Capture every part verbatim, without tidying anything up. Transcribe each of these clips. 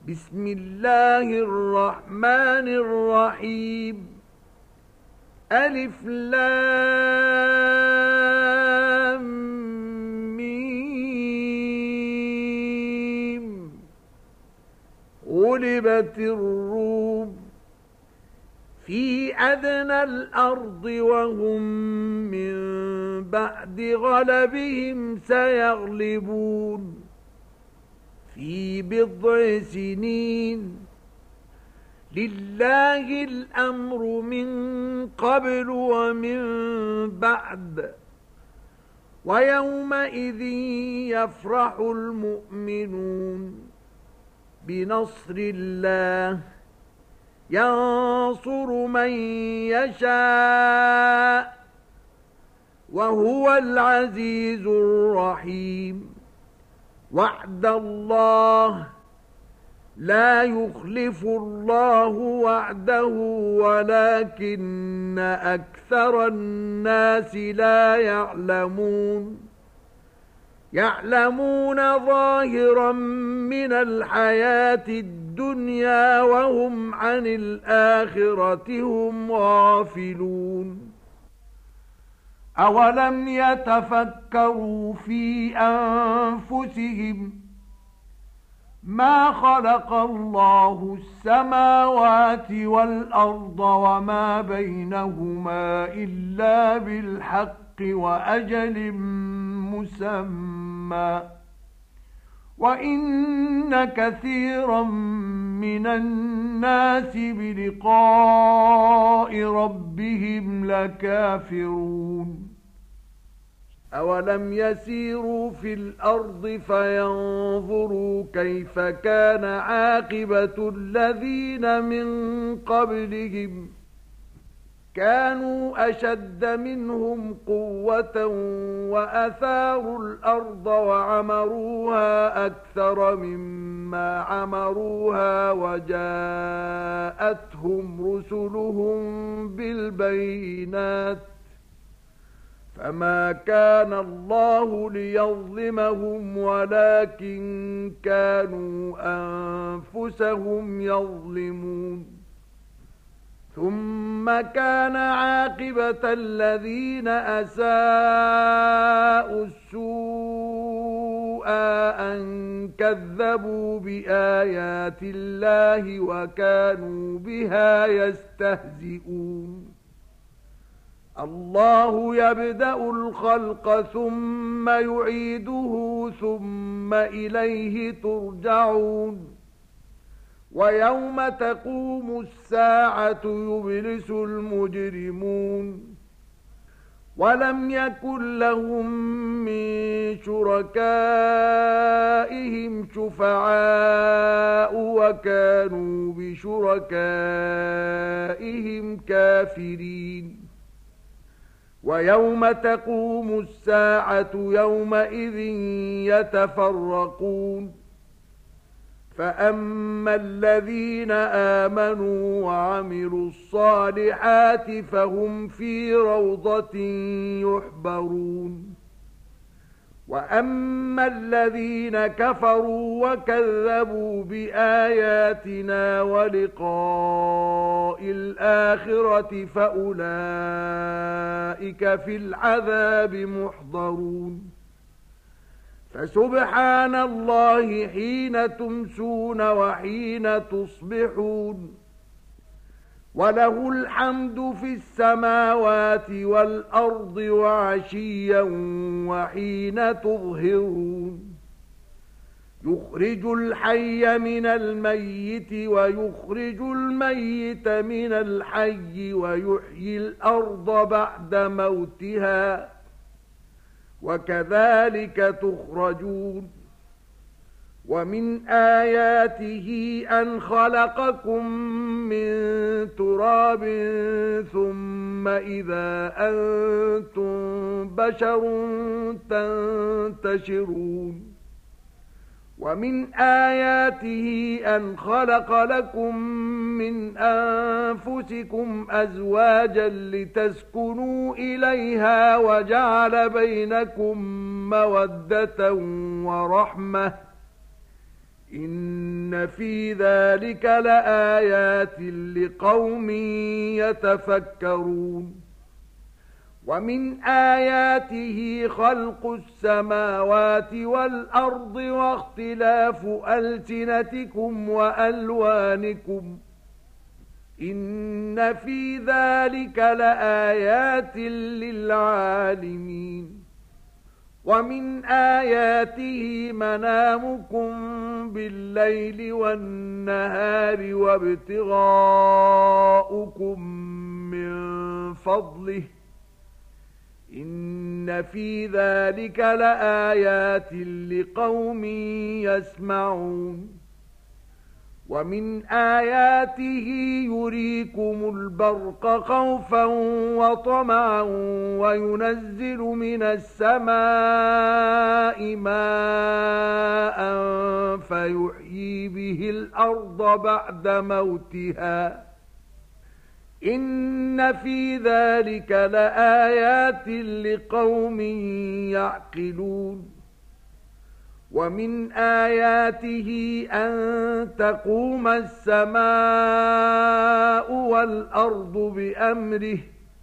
بسم الله الرحمن الرحيم. ألف لام ميم. غلبت الروم في أدنى الأرض وهم من بعد غلبهم سيغلبون في بضع سنين. لله الأمر من قبل ومن بعد، ويومئذ يفرح المؤمنون بنصر الله ينصر من يشاء وهو العزيز الرحيم. وعد الله لا يخلف الله وعده ولكن أكثر الناس لا يعلمون. يعلمون ظاهرا من الحياة الدنيا وهم عن الآخرة هم غافلون. أولم يتفكروا في أنفسهم ما خلق الله السماوات والأرض وما بينهما إلا بالحق وأجل مسمى، وإن كثيرا من الناس بلقاء ربهم لكافرون. أولم يسيروا في الأرض فينظروا كيف كان عاقبة الذين من قبلهم كانوا أشد منهم قوة وأثاروا الأرض وعمروها أكثر مما عمروها وجاءتهم رسلهم بالبينات فما كان الله ليظلمهم ولكن كانوا أنفسهم يظلمون. ثم كان عاقبة الذين أساءوا السوء أن كذبوا بآيات الله وكانوا بها يستهزئون. الله يبدأ الخلق ثم يعيده ثم إليه ترجعون. ويوم تقوم الساعة يبلس المجرمون ولم يكن لهم من شركائهم شفعاء وكانوا بشركائهم كافرين. ويوم تقوم الساعة يومئذ يتفرقون فأما الذين آمنوا وعملوا الصالحات فهم في روضة يحبرون. وأما الذين كفروا وكذبوا بآياتنا ولقاء الآخرة فأولئك في العذاب محضرون. فسبحان الله حين تمسون وحين تصبحون وله الحمد في السماوات والأرض وعشيا وحين تظهرون. يخرج الحي من الميت ويخرج الميت من الحي ويحيي الأرض بعد موتها وكذلك تخرجون. ومن آياته أن خلقكم من تراب ثم إذا أنتم بشر تنتشرون. ومن آياته أن خلق لكم من أنفسكم أزواجا لتسكنوا إليها وجعل بينكم مودة ورحمة إن إن في ذلك لآيات لقوم يتفكرون ومن آياته خلق السماوات والأرض واختلاف ألسنتكم وألوانكم إن في ذلك لآيات للعالمين ومن آياته منامكم بالليل والنهار وابتغاؤكم من فضله إن في ذلك لآيات لقوم يسمعون ومن آياته يريكم البرق خوفا وطمعا وينزل من السماء ماء فيحيي به الأرض بعد موتها إن في ذلك لآيات لقوم يعقلون ومن آياته أن تقوم السماء والأرض بأمره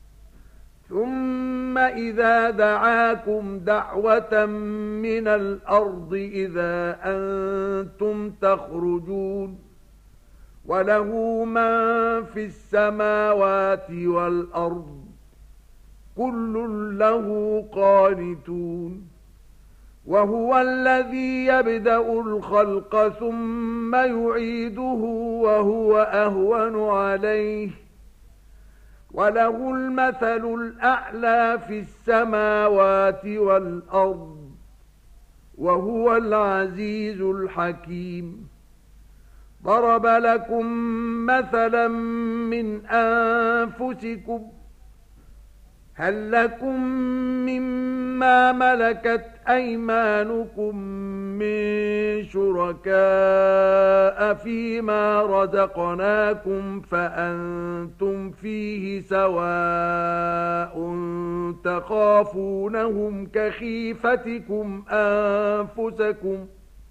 ثم إذا دعاكم دعوة من الأرض إذا أنتم تخرجون وله من في السماوات والأرض كل له قانتون وهو الذي يبدأ الخلق ثم يعيده وهو أهون عليه وله المثل الأعلى في السماوات والأرض وهو العزيز الحكيم ضرب لكم مثلا من أنفسكم هل لكم مما ملكت أيمانكم من شركاء فيما رزقناكم فأنتم فيه سواء تخافونهم كخيفتكم أنفسكم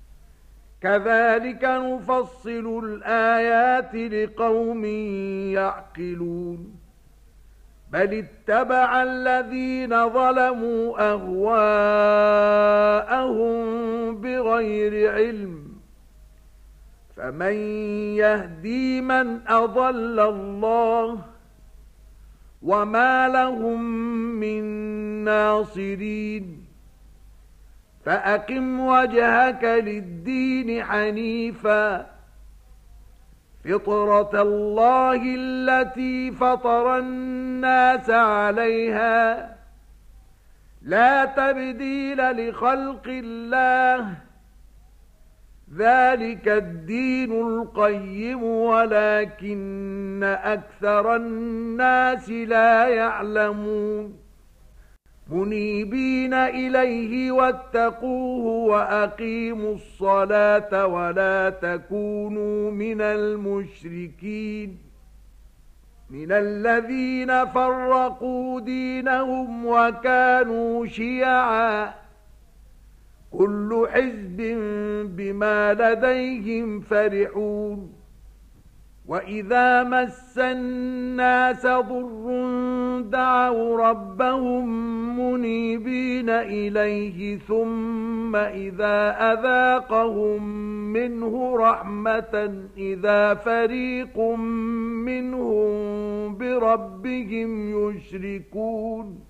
كذلك نفصل الآيات لقوم يعقلون بل اتبع الذين ظلموا أهواءهم بغير علم فمن يهدي من أضل الله وما لهم من ناصرين فأقم وجهك للدين حنيفا فطرة الله التي فطر الناس عليها لا تبديل لخلق الله ذلك الدين القيم ولكن أكثر الناس لا يعلمون منيبين إليه واتقوه وأقيموا الصلاة ولا تكونوا من المشركين من الذين فرقوا دينهم وكانوا شيعا كل حزب بما لديهم فرحون وإذا مس الناس ضر دعوا ربهم منيبين إليه ثم إذا أذاقهم منه رحمة إذا فريق منهم بربهم يشركون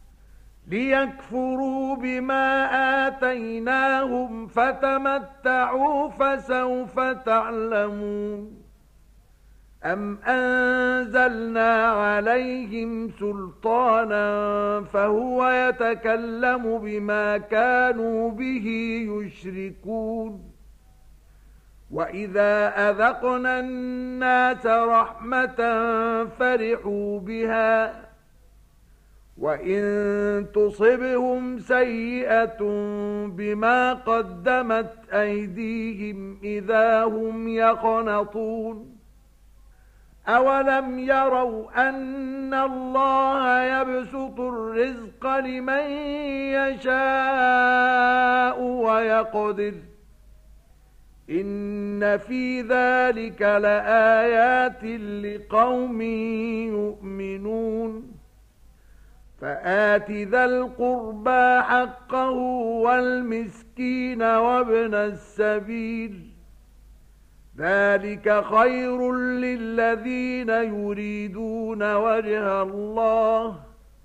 ليكفروا بما آتيناهم فتمتعوا فسوف تعلمون أم أنزلنا عليهم سلطانا فهو يتكلم بما كانوا به يشركون وإذا أذقنا الناس رحمة فرحوا بها وإن تصبهم سيئة بما قدمت أيديهم إذا هم يقنطون أولم يروا أن الله يبسط الرزق لمن يشاء ويقدر إن إن في ذلك لآيات لقوم يؤمنون فآت ذا القربى حقه والمسكين وابن السبيل ذلك خير للذين يريدون وجه الله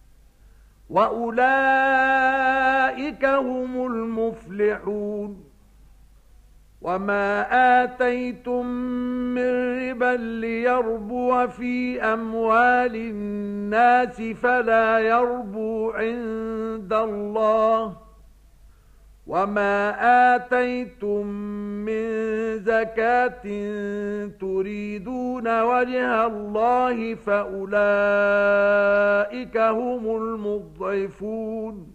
وأولئك هم المفلحون وما آتيتم من ربا ليربو في أموال الناس فلا يربو عند الله وما آتيتم من زكاة تريدون وجه الله فأولئك هم المضعفون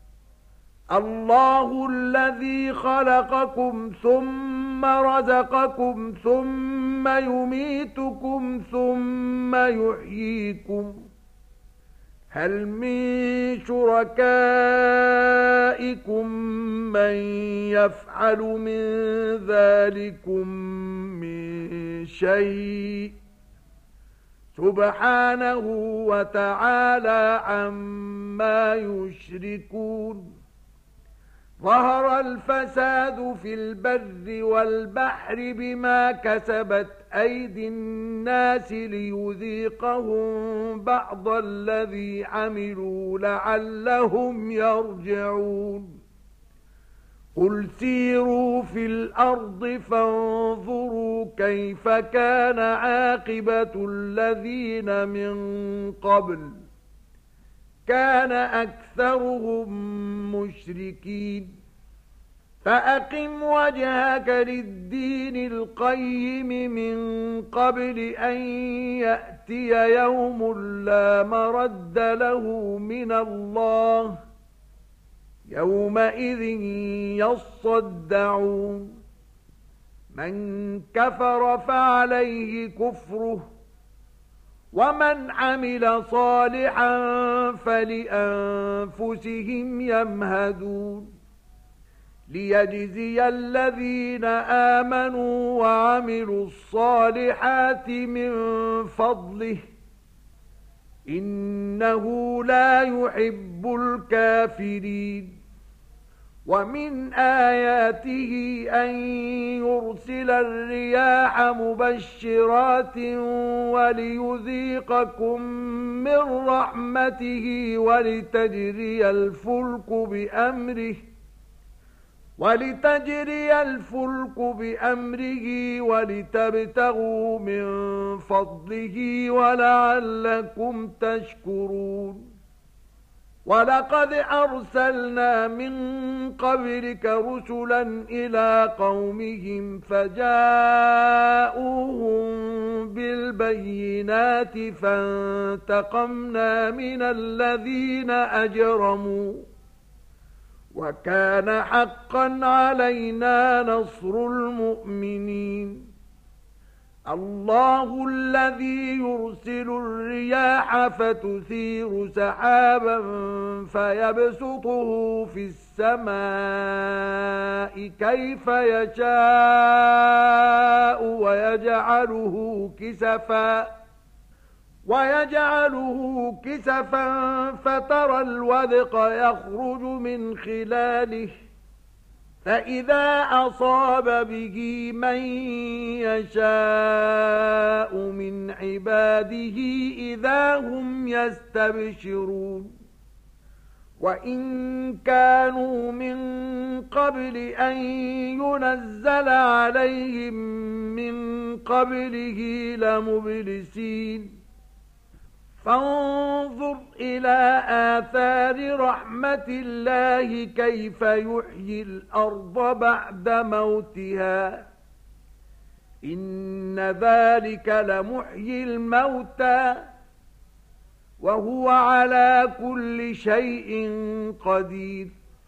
الله الذي خلقكم ثم رزقكم ثم يميتكم ثم يحييكم هل من شركائكم من يفعل من ذلكم من شيء سبحانه وتعالى عما يشركون ظهر الفساد في البر والبحر بما كسبت أيدي الناس ليذيقهم بعض الذي عملوا لعلهم يرجعون قل سيروا في الأرض فانظروا كيف كان عاقبة الذين من قبل كان أكثرهم مشركين فأقم وجهك للدين القيم من قبل أن يأتي يوم لا مرد له من الله يومئذ يصدعون من كفر فعليه كفره ومن عمل صالحا فلأنفسهم يمهدون ليجزي الذين آمنوا وعملوا الصالحات من فضله إنه لا يحب الكافرين ومن آياته أن يرسل الرياح مبشرات وليذيقكم من رحمته ولتجري الفلك بأمره ولتجري الفلك بأمره ولتبتغوا من فضله ولعلكم تشكرون ولقد أرسلنا من قبلك رسلا إلى قومهم فجاءوهم بالبينات فانتقمنا من الذين أجرموا وكان حقا علينا نصر المؤمنين الله الذي يرسل الرياح فتثير سحابا فيبسطه في السماء كيف يشاء ويجعله كسفا ويجعله كسفا فترى الودق يخرج من خلاله فإذا أصاب به من يشاء من عباده إذا هم يستبشرون وإن كانوا من قبل أن ينزل عليهم من قبله لمبلسين فانظر إلى آثار رحمة الله كيف يحيي الأرض بعد موتها إن ذلك لمحيي الموتى وهو على كل شيء قدير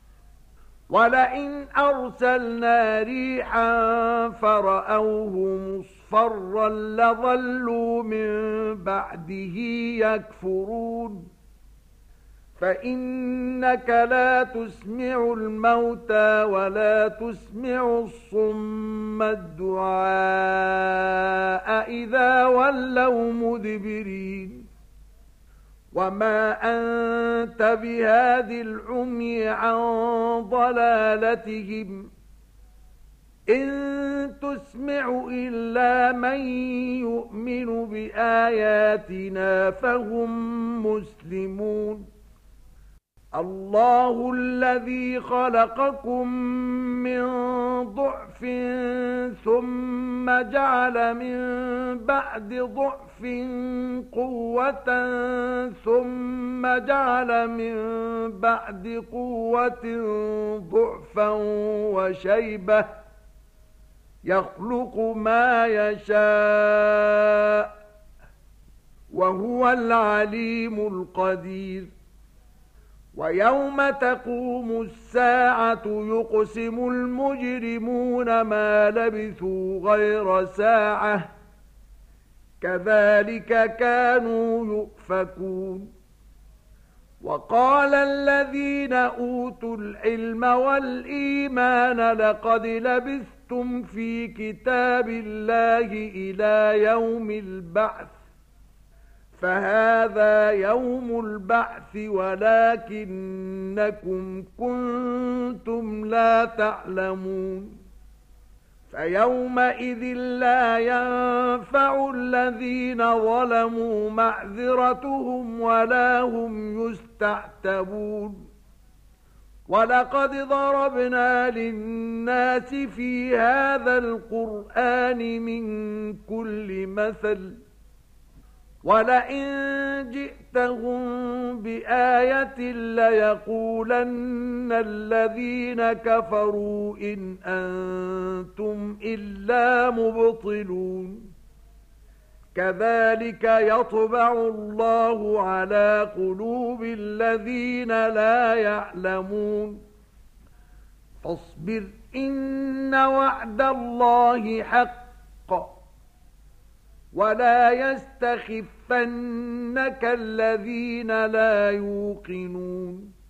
ولئن أرسلنا ريحا فرأوه مصفرا لظلوا من بعده يكفرون فإنك لا تسمع الموتى ولا تسمع الصم الدعاء إذا ولوا مدبرين وما أنت بهاد العمي عن ضلالتهم إن تسمع إلا من يؤمن بآياتنا فهم مسلمون الله الذي خلقكم من ضعف ثم جعل من بعد ضعف قوة ثم جعل من بعد قوة ضعفا وشيبة يخلق ما يشاء وهو العليم القدير ويوم تقوم الساعة يقسم المجرمون ما لبثوا غير ساعة كذلك كانوا يؤفكون وقال الذين أوتوا العلم والإيمان لقد لبثتم في كتاب الله إلى يوم البعث فهذا يوم البعث ولكنكم كنتم لا تعلمون فيومئذ لا ينفع الذين ظلموا معذرتهم ولا هم يستعتبون ولقد ضربنا للناس في هذا القرآن من كل مثل ولئن جئتهم بآية ليقولن الذين كفروا إن أنتم إلا مبطلون كذلك يطبع الله على قلوب الذين لا يعلمون فاصبر إن وعد الله حق ولا يستخفنك الذين لا يوقنون